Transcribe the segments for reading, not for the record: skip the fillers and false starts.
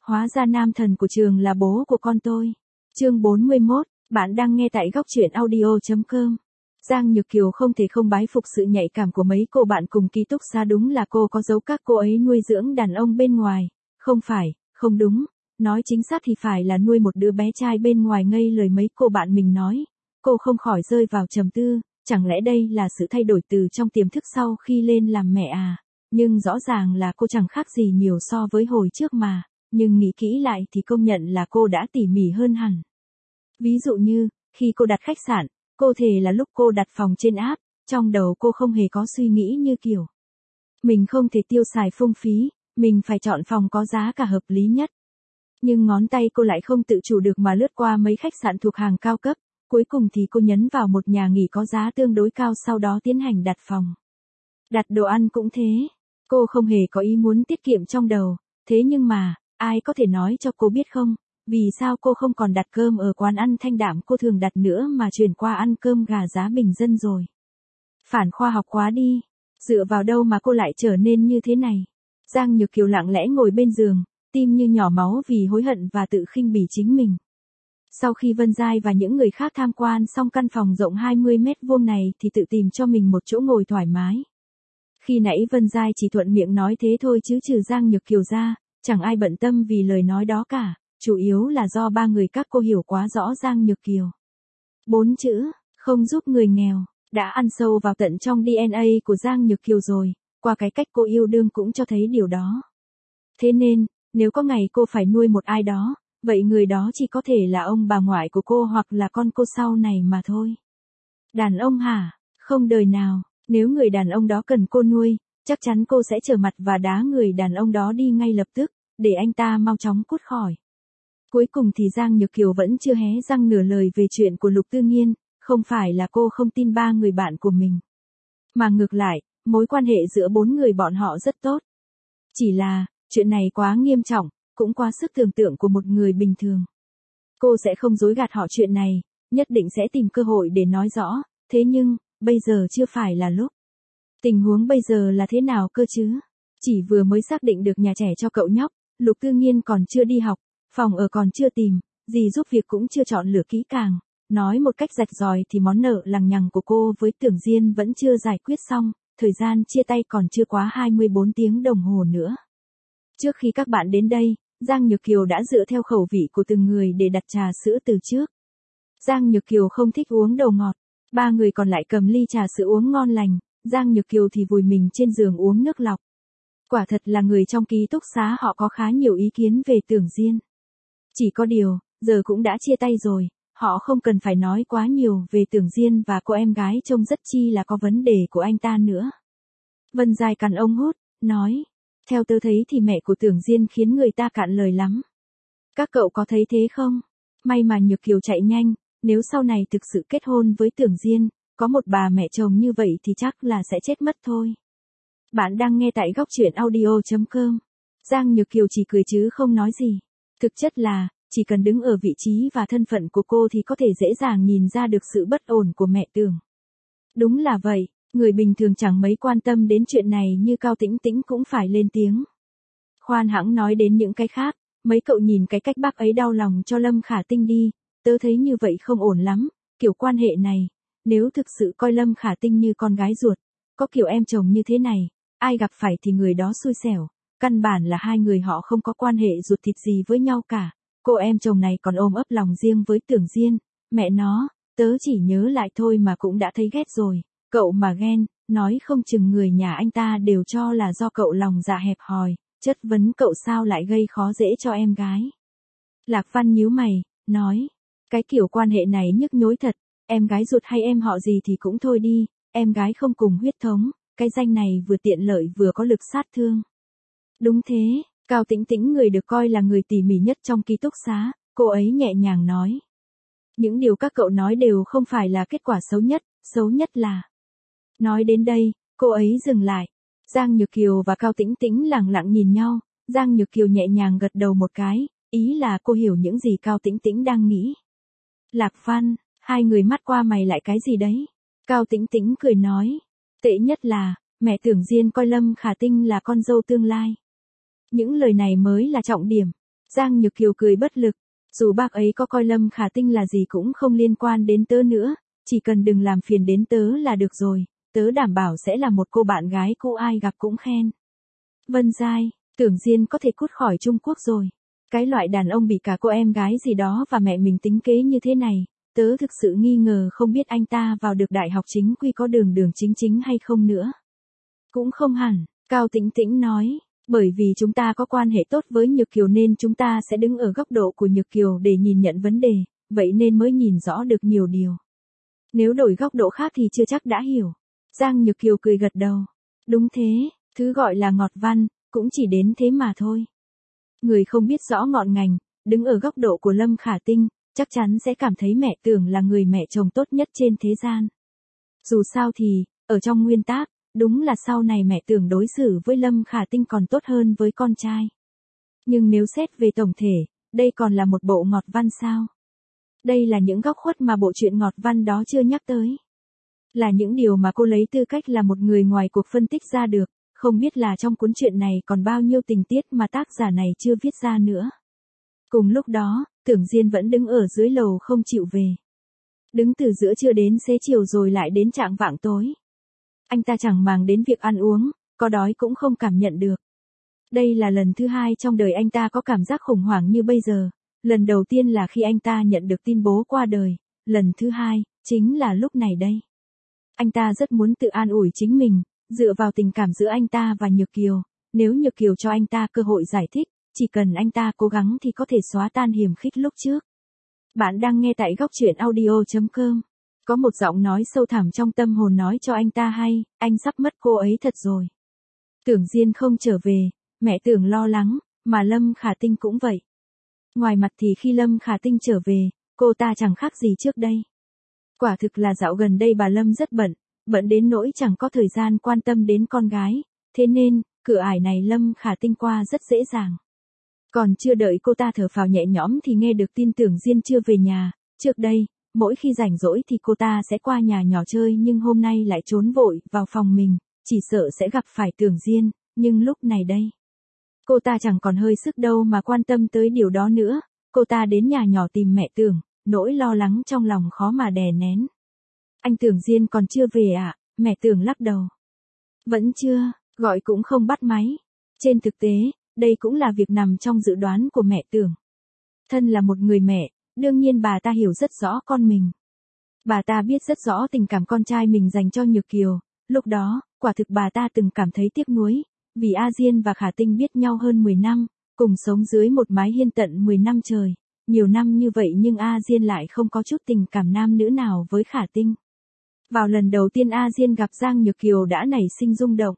Hóa ra nam thần của trường là bố của con tôi. Chương 41, bạn đang nghe tại góc truyện audio.com. Giang Nhược Kiều không thể không bái phục sự nhạy cảm của mấy cô bạn cùng ký túc xá, đúng là cô có giấu các cô ấy nuôi dưỡng đàn ông bên ngoài. Không phải, không đúng, nói chính xác thì phải là nuôi một đứa bé trai bên ngoài. Ngây lời mấy cô bạn mình nói, cô không khỏi rơi vào trầm tư, chẳng lẽ đây là sự thay đổi từ trong tiềm thức sau khi lên làm mẹ à? Nhưng rõ ràng là cô chẳng khác gì nhiều so với hồi trước mà, nhưng nghĩ kỹ lại thì công nhận là cô đã tỉ mỉ hơn hẳn. Ví dụ như, khi cô đặt khách sạn, cô thề là lúc cô đặt phòng trên app, trong đầu cô không hề có suy nghĩ như kiểu mình không thể tiêu xài phung phí, mình phải chọn phòng có giá cả hợp lý nhất. Nhưng ngón tay cô lại không tự chủ được mà lướt qua mấy khách sạn thuộc hàng cao cấp, cuối cùng thì cô nhấn vào một nhà nghỉ có giá tương đối cao, sau đó tiến hành đặt phòng. Đặt đồ ăn cũng thế, cô không hề có ý muốn tiết kiệm trong đầu, thế nhưng mà, ai có thể nói cho cô biết không, vì sao cô không còn đặt cơm ở quán ăn thanh đạm cô thường đặt nữa mà chuyển qua ăn cơm gà giá bình dân rồi. Phản khoa học quá đi, dựa vào đâu mà cô lại trở nên như thế này? Giang Nhược Kiều lặng lẽ ngồi bên giường, tim như nhỏ máu vì hối hận và tự khinh bỉ chính mình. Sau khi Vân Giai và những người khác tham quan xong căn phòng rộng 20 mét vuông này thì tự tìm cho mình một chỗ ngồi thoải mái. Khi nãy Vân Giai chỉ thuận miệng nói thế thôi chứ trừ Giang Nhược Kiều ra, chẳng ai bận tâm vì lời nói đó cả, chủ yếu là do ba người các cô hiểu quá rõ Giang Nhược Kiều. 4 chữ, không giúp người nghèo, đã ăn sâu vào tận trong DNA của Giang Nhược Kiều rồi, qua cái cách cô yêu đương cũng cho thấy điều đó. Thế nên, nếu có ngày cô phải nuôi một ai đó, vậy người đó chỉ có thể là ông bà ngoại của cô hoặc là con cô sau này mà thôi. Đàn ông hả? Không đời nào, nếu người đàn ông đó cần cô nuôi, chắc chắn cô sẽ trở mặt và đá người đàn ông đó đi ngay lập tức, để anh ta mau chóng cút khỏi. Cuối cùng thì Giang Nhược Kiều vẫn chưa hé răng nửa lời về chuyện của Lục Tư Nghiên, không phải là cô không tin ba người bạn của mình. Mà ngược lại, mối quan hệ giữa bốn người bọn họ rất tốt. Chỉ là, chuyện này quá nghiêm trọng, cũng quá sức tưởng tượng của một người bình thường. Cô sẽ không dối gạt họ chuyện này, nhất định sẽ tìm cơ hội để nói rõ, thế nhưng, bây giờ chưa phải là lúc. Tình huống bây giờ là thế nào cơ chứ? Chỉ vừa mới xác định được nhà trẻ cho cậu nhóc, Lục Tư Nghiên còn chưa đi học, phòng ở còn chưa tìm, gì giúp việc cũng chưa chọn lựa kỹ càng. Nói một cách rạch ròi thì món nợ lằng nhằng của cô với Tưởng Diên vẫn chưa giải quyết xong, thời gian chia tay còn chưa quá 24 tiếng đồng hồ nữa. Trước khi các bạn đến đây, Giang Nhược Kiều đã dựa theo khẩu vị của từng người để đặt trà sữa từ trước. Giang Nhược Kiều không thích uống đồ ngọt, ba người còn lại cầm ly trà sữa uống ngon lành, Giang Nhược Kiều thì vùi mình trên giường uống nước lọc. Quả thật là người trong ký túc xá họ có khá nhiều ý kiến về Tưởng Diên. Chỉ có điều, giờ cũng đã chia tay rồi, họ không cần phải nói quá nhiều về Tưởng Diên và cô em gái trông rất chi là có vấn đề của anh ta nữa. Vân Giai cắn ống hút, nói, theo tớ thấy thì mẹ của Tưởng Diên khiến người ta cạn lời lắm. Các cậu có thấy thế không? May mà Nhược Kiều chạy nhanh, nếu sau này thực sự kết hôn với Tưởng Diên, có một bà mẹ chồng như vậy thì chắc là sẽ chết mất thôi. Bạn đang nghe tại góc truyện audio.com. Giang Nhược Kiều chỉ cười chứ không nói gì. Thực chất là, chỉ cần đứng ở vị trí và thân phận của cô thì có thể dễ dàng nhìn ra được sự bất ổn của mẹ Tưởng. Đúng là vậy, người bình thường chẳng mấy quan tâm đến chuyện này như Cao Tĩnh Tĩnh cũng phải lên tiếng. Khoan hãng nói đến những cái khác, mấy cậu nhìn cái cách bác ấy đau lòng cho Lâm Khả Tinh đi, tớ thấy như vậy không ổn lắm, kiểu quan hệ này, nếu thực sự coi Lâm Khả Tinh như con gái ruột, có kiểu em chồng như thế này, ai gặp phải thì người đó xui xẻo, căn bản là hai người họ không có quan hệ ruột thịt gì với nhau cả, cô em chồng này còn ôm ấp lòng riêng với Tưởng Diên, mẹ nó, tớ chỉ nhớ lại thôi mà cũng đã thấy ghét rồi, cậu mà ghen, nói không chừng người nhà anh ta đều cho là do cậu lòng dạ hẹp hòi, chất vấn cậu sao lại gây khó dễ cho em gái. Lạc Văn nhíu mày, nói, cái kiểu quan hệ này nhức nhối thật, em gái ruột hay em họ gì thì cũng thôi đi, em gái không cùng huyết thống, cái danh này vừa tiện lợi vừa có lực sát thương. Đúng thế, Cao Tĩnh Tĩnh người được coi là người tỉ mỉ nhất trong ký túc xá, cô ấy nhẹ nhàng nói. Những điều các cậu nói đều không phải là kết quả xấu nhất là. Nói đến đây, cô ấy dừng lại. Giang Nhược Kiều và Cao Tĩnh Tĩnh lặng lặng nhìn nhau, Giang Nhược Kiều nhẹ nhàng gật đầu một cái, ý là cô hiểu những gì Cao Tĩnh Tĩnh đang nghĩ. Lạc Văn, hai người mắt qua mày lại cái gì đấy? Cao Tĩnh Tĩnh cười nói, tệ nhất là, mẹ Tưởng Diên coi Lâm Khả Tinh là con dâu tương lai. Những lời này mới là trọng điểm. Giang Nhược Kiều cười bất lực. Dù bác ấy có coi Lâm Khả Tinh là gì cũng không liên quan đến tớ nữa, chỉ cần đừng làm phiền đến tớ là được rồi, tớ đảm bảo sẽ là một cô bạn gái cũ ai gặp cũng khen. Vân Giai, Tưởng Diên có thể cút khỏi Trung Quốc rồi. Cái loại đàn ông bị cả cô em gái gì đó và mẹ mình tính kế như thế này, tớ thực sự nghi ngờ không biết anh ta vào được đại học chính quy có đường đường chính chính hay không nữa. Cũng không hẳn, Cao Tĩnh Tĩnh nói, bởi vì chúng ta có quan hệ tốt với Nhược Kiều nên chúng ta sẽ đứng ở góc độ của Nhược Kiều để nhìn nhận vấn đề, vậy nên mới nhìn rõ được nhiều điều. Nếu đổi góc độ khác thì chưa chắc đã hiểu. Giang Nhược Kiều cười gật đầu. Đúng thế, thứ gọi là ngọt văn, cũng chỉ đến thế mà thôi. Người không biết rõ ngọn ngành, đứng ở góc độ của Lâm Khả Tinh, chắc chắn sẽ cảm thấy mẹ Tưởng là người mẹ chồng tốt nhất trên thế gian. Dù sao thì, ở trong nguyên tắc, đúng là sau này mẹ Tưởng đối xử với Lâm Khả Tinh còn tốt hơn với con trai. Nhưng nếu xét về tổng thể, đây còn là một bộ ngọt văn sao? Đây là những góc khuất mà bộ truyện ngọt văn đó chưa nhắc tới. Là những điều mà cô lấy tư cách là một người ngoài cuộc phân tích ra được, không biết là trong cuốn truyện này còn bao nhiêu tình tiết mà tác giả này chưa viết ra nữa. Cùng lúc đó, Tưởng Diên vẫn đứng ở dưới lầu không chịu về. Đứng từ giữa trưa đến xế chiều rồi lại đến trạng vạng tối. Anh ta chẳng màng đến việc ăn uống, có đói cũng không cảm nhận được. Đây là lần thứ hai trong đời anh ta có cảm giác khủng hoảng như bây giờ. Lần đầu tiên là khi anh ta nhận được tin bố qua đời, lần thứ hai, chính là lúc này đây. Anh ta rất muốn tự an ủi chính mình, dựa vào tình cảm giữa anh ta và Nhược Kiều, nếu Nhược Kiều cho anh ta cơ hội giải thích, chỉ cần anh ta cố gắng thì có thể xóa tan hiềm khích lúc trước. Bạn đang nghe tại góc truyện audio.com. Có một giọng nói sâu thẳm trong tâm hồn nói cho anh ta hay, anh sắp mất cô ấy thật rồi. Tưởng Diên không trở về, mẹ Tưởng lo lắng, mà Lâm Khả Tinh cũng vậy. Ngoài mặt thì khi Lâm Khả Tinh trở về, cô ta chẳng khác gì trước đây. Quả thực là dạo gần đây bà Lâm rất bận đến nỗi chẳng có thời gian quan tâm đến con gái, thế nên, cửa ải này Lâm Khả Tinh qua rất dễ dàng. Còn chưa đợi cô ta thở phào nhẹ nhõm thì nghe được tin Tưởng Diên chưa về nhà, trước đây, mỗi khi rảnh rỗi thì cô ta sẽ qua nhà nhỏ chơi nhưng hôm nay lại trốn vội vào phòng mình, chỉ sợ sẽ gặp phải Tưởng Diên, nhưng lúc này đây. Cô ta chẳng còn hơi sức đâu mà quan tâm tới điều đó nữa, cô ta đến nhà nhỏ tìm mẹ Tưởng, nỗi lo lắng trong lòng khó mà đè nén. Anh Tưởng Diên còn chưa về à? Mẹ Tưởng lắc đầu. Vẫn chưa, gọi cũng không bắt máy. Trên thực tế, đây cũng là việc nằm trong dự đoán của mẹ Tưởng. Thân là một người mẹ, đương nhiên bà ta hiểu rất rõ con mình. Bà ta biết rất rõ tình cảm con trai mình dành cho Nhược Kiều, lúc đó, quả thực bà ta từng cảm thấy tiếc nuối, vì A Diên và Khả Tinh biết nhau hơn 10 năm, cùng sống dưới một mái hiên tận 10 năm trời. Nhiều năm như vậy nhưng A Diên lại không có chút tình cảm nam nữ nào với Khả Tinh. Vào lần đầu tiên A Diên gặp Giang Nhược Kiều đã nảy sinh rung động.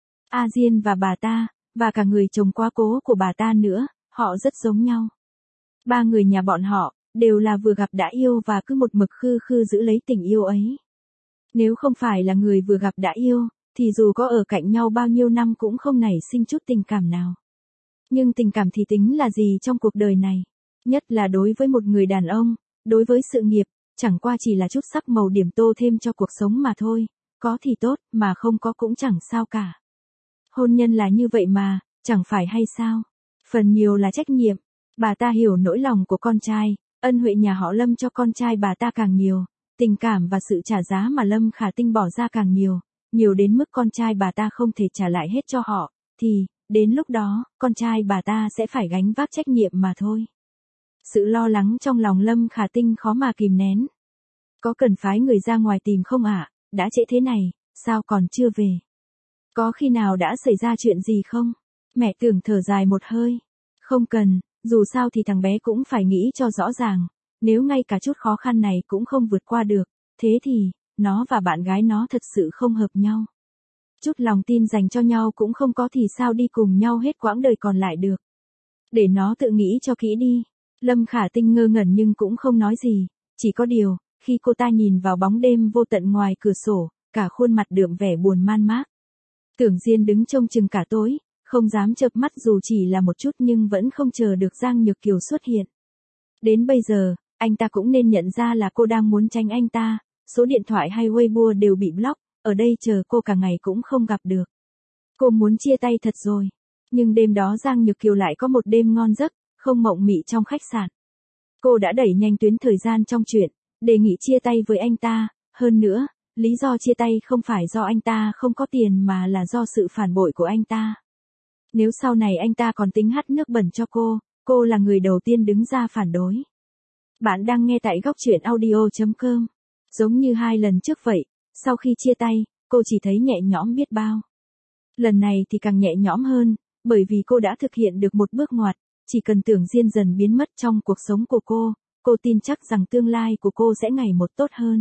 A Diên và bà ta, và cả người chồng quá cố của bà ta nữa, họ rất giống nhau. Ba người nhà bọn họ, đều là vừa gặp đã yêu và cứ một mực khư khư giữ lấy tình yêu ấy. Nếu không phải là người vừa gặp đã yêu, thì dù có ở cạnh nhau bao nhiêu năm cũng không nảy sinh chút tình cảm nào. Nhưng tình cảm thì tính là gì trong cuộc đời này? Nhất là đối với một người đàn ông, đối với sự nghiệp, chẳng qua chỉ là chút sắc màu điểm tô thêm cho cuộc sống mà thôi, có thì tốt, mà không có cũng chẳng sao cả. Hôn nhân là như vậy mà, chẳng phải hay sao? Phần nhiều là trách nhiệm, bà ta hiểu nỗi lòng của con trai, ân huệ nhà họ Lâm cho con trai bà ta càng nhiều, tình cảm và sự trả giá mà Lâm Khả Tinh bỏ ra càng nhiều, nhiều đến mức con trai bà ta không thể trả lại hết cho họ, thì, đến lúc đó, con trai bà ta sẽ phải gánh vác trách nhiệm mà thôi. Sự lo lắng trong lòng Lâm Khả Tinh khó mà kìm nén. Có cần phái người ra ngoài tìm không ạ? Đã trễ thế này, sao còn chưa về? Có khi nào đã xảy ra chuyện gì không? Mẹ Tưởng thở dài một hơi. Không cần, dù sao thì thằng bé cũng phải nghĩ cho rõ ràng. Nếu ngay cả chút khó khăn này cũng không vượt qua được, thế thì, nó và bạn gái nó thật sự không hợp nhau. Chút lòng tin dành cho nhau cũng không có thì sao đi cùng nhau hết quãng đời còn lại được. Để nó tự nghĩ cho kỹ đi. Lâm Khả Tinh ngơ ngẩn nhưng cũng không nói gì, chỉ có điều, khi cô ta nhìn vào bóng đêm vô tận ngoài cửa sổ, cả khuôn mặt đượm vẻ buồn man mác. Tưởng Diên đứng trông chừng cả tối, không dám chợp mắt dù chỉ là một chút nhưng vẫn không chờ được Giang Nhược Kiều xuất hiện. Đến bây giờ, anh ta cũng nên nhận ra là cô đang muốn tránh anh ta, số điện thoại hay Weibo đều bị block, ở đây chờ cô cả ngày cũng không gặp được. Cô muốn chia tay thật rồi, nhưng đêm đó Giang Nhược Kiều lại có một đêm ngon giấc, không mộng mị trong khách sạn. Cô đã đẩy nhanh tuyến thời gian trong chuyện, đề nghị chia tay với anh ta, hơn nữa, lý do chia tay không phải do anh ta không có tiền mà là do sự phản bội của anh ta. Nếu sau này anh ta còn tính hắt nước bẩn cho cô là người đầu tiên đứng ra phản đối. Bạn đang nghe tại góc truyện audio.com. Giống như 2 lần trước vậy, sau khi chia tay, cô chỉ thấy nhẹ nhõm biết bao. Lần này thì càng nhẹ nhõm hơn, bởi vì cô đã thực hiện được một bước ngoặt, chỉ cần Tưởng Diên dần biến mất trong cuộc sống của cô tin chắc rằng tương lai của cô sẽ ngày một tốt hơn.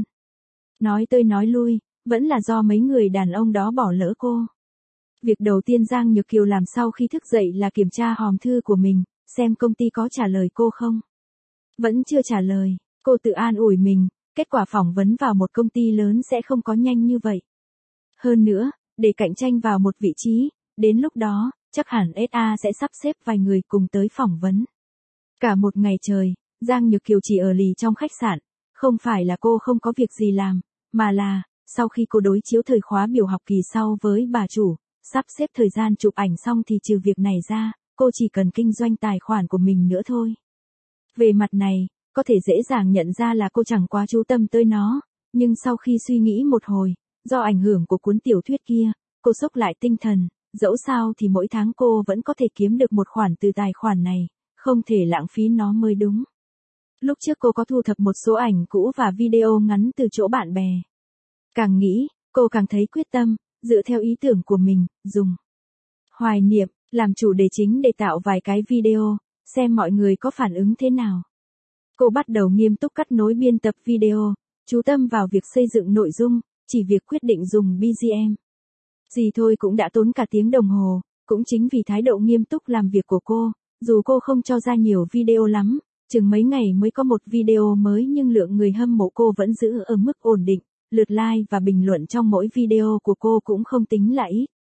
Nói tới nói lui, vẫn là do mấy người đàn ông đó bỏ lỡ cô. Việc đầu tiên Giang Nhược Kiều làm sau khi thức dậy là kiểm tra hòm thư của mình, xem công ty có trả lời cô không. Vẫn chưa trả lời, cô tự an ủi mình, kết quả phỏng vấn vào một công ty lớn sẽ không có nhanh như vậy. Hơn nữa, để cạnh tranh vào một vị trí, đến lúc đó, chắc hẳn SA sẽ sắp xếp vài người cùng tới phỏng vấn. Cả một ngày trời, Giang Nhược Kiều chỉ ở lì trong khách sạn, không phải là cô không có việc gì làm, mà là, sau khi cô đối chiếu thời khóa biểu học kỳ sau với bà chủ, sắp xếp thời gian chụp ảnh xong thì trừ việc này ra, cô chỉ cần kinh doanh tài khoản của mình nữa thôi. Về mặt này, có thể dễ dàng nhận ra là cô chẳng quá chú tâm tới nó, nhưng sau khi suy nghĩ một hồi, do ảnh hưởng của cuốn tiểu thuyết kia, cô xốc lại tinh thần, dẫu sao thì mỗi tháng cô vẫn có thể kiếm được một khoản từ tài khoản này, không thể lãng phí nó mới đúng. Lúc trước cô có thu thập một số ảnh cũ và video ngắn từ chỗ bạn bè. Càng nghĩ, cô càng thấy quyết tâm, dựa theo ý tưởng của mình, dùng hoài niệm, làm chủ đề chính để tạo vài cái video, xem mọi người có phản ứng thế nào. Cô bắt đầu nghiêm túc cắt nối biên tập video, chú tâm vào việc xây dựng nội dung, chỉ việc quyết định dùng BGM. Gì thôi cũng đã tốn cả tiếng đồng hồ, cũng chính vì thái độ nghiêm túc làm việc của cô, dù cô không cho ra nhiều video lắm, chừng mấy ngày mới có một video mới nhưng lượng người hâm mộ cô vẫn giữ ở mức ổn định, lượt like và bình luận trong mỗi video của cô cũng không tính là ít.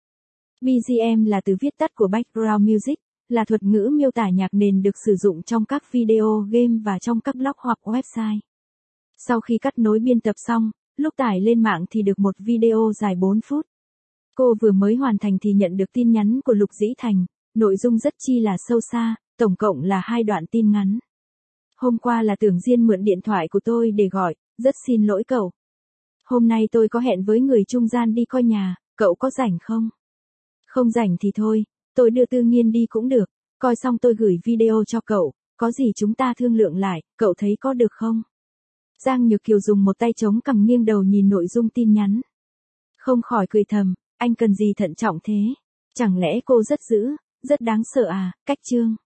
BGM là từ viết tắt của Background Music, là thuật ngữ miêu tả nhạc nền được sử dụng trong các video game và trong các blog hoặc website. Sau khi cắt nối biên tập xong, lúc tải lên mạng thì được một video dài 4 phút. Cô vừa mới hoàn thành thì nhận được tin nhắn của Lục Dĩ Thành, nội dung rất chi là sâu xa, tổng cộng là 2 đoạn tin ngắn. Hôm qua là Tưởng Diên mượn điện thoại của tôi để gọi, rất xin lỗi cậu. Hôm nay tôi có hẹn với người trung gian đi coi nhà, cậu có rảnh không? Không rảnh thì thôi, tôi đưa Tư Nghiên đi cũng được, coi xong tôi gửi video cho cậu, có gì chúng ta thương lượng lại, cậu thấy có được không? Giang Nhược Kiều dùng một tay chống cằm nghiêng đầu nhìn nội dung tin nhắn. Không khỏi cười thầm, anh cần gì thận trọng thế? Chẳng lẽ cô rất dữ, rất đáng sợ à, cách chương.